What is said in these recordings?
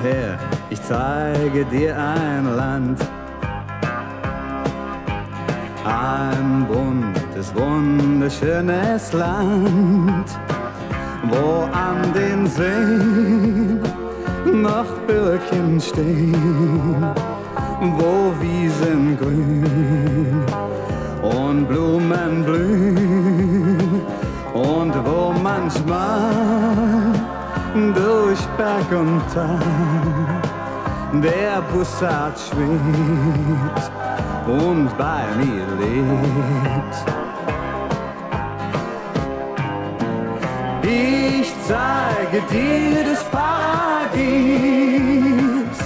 her, ich zeige dir ein Land. Ein buntes, wunderschönes Land, wo an den Seen noch Birken stehen, wo Wiesen grün und Blumen blühen und wo manchmal durch Berg und Tal der Bussard schwebt und bei mir lebt. Ich zeige dir das Paradies,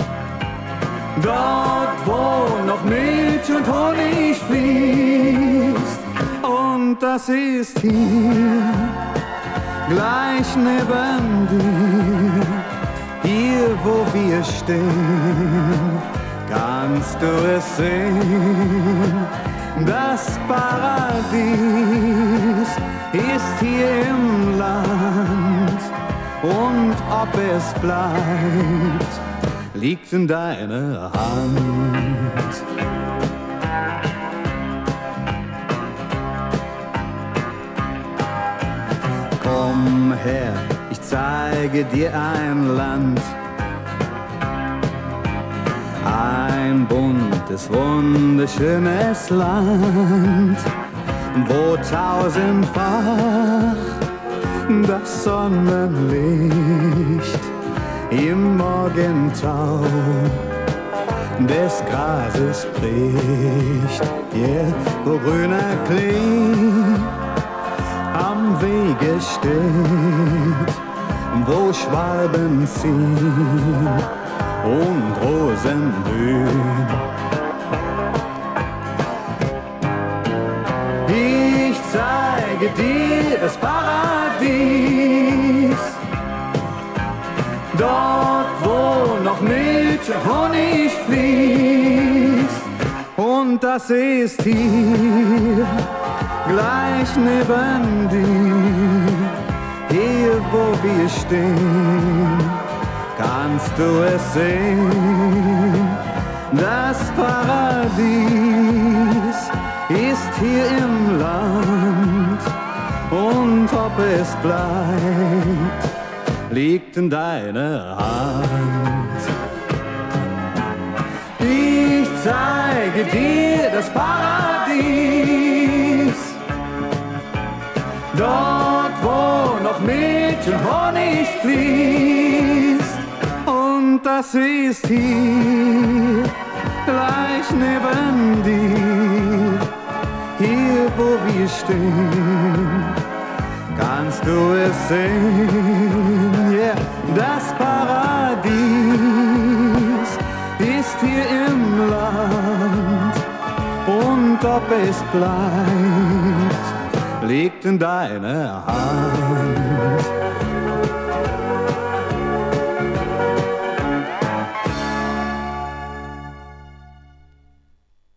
dort wo noch Milch und Honig fließt. Und das ist hier, gleich neben dir, hier wo wir stehen, kannst du es sehen. Das Paradies ist hier im Land und ob es bleibt, liegt in deiner Hand. Komm her, ich zeige dir ein Land. Ein buntes, wunderschönes Land, wo tausendfach das Sonnenlicht im Morgentau des Grases bricht. Yeah, wo grüner Klee am Wege steht, wo Schwalben ziehen und Rosen blühen. Ich zeige dir das Paradies, dort wo noch Milch und Honig fließt. Und das ist hier, gleich neben dir, hier wo wir stehen, kannst du es sehen. Das Paradies ist hier im Land und ob es bleibt, liegt in deiner Hand. Ich zeige dir das Paradies, dort wo noch Milch und Honig fließt. Und das ist hier, gleich neben dir, hier wo wir stehen, kannst du es sehen. Yeah, das Paradies ist hier im Land und ob es bleibt, liegt in deiner Hand.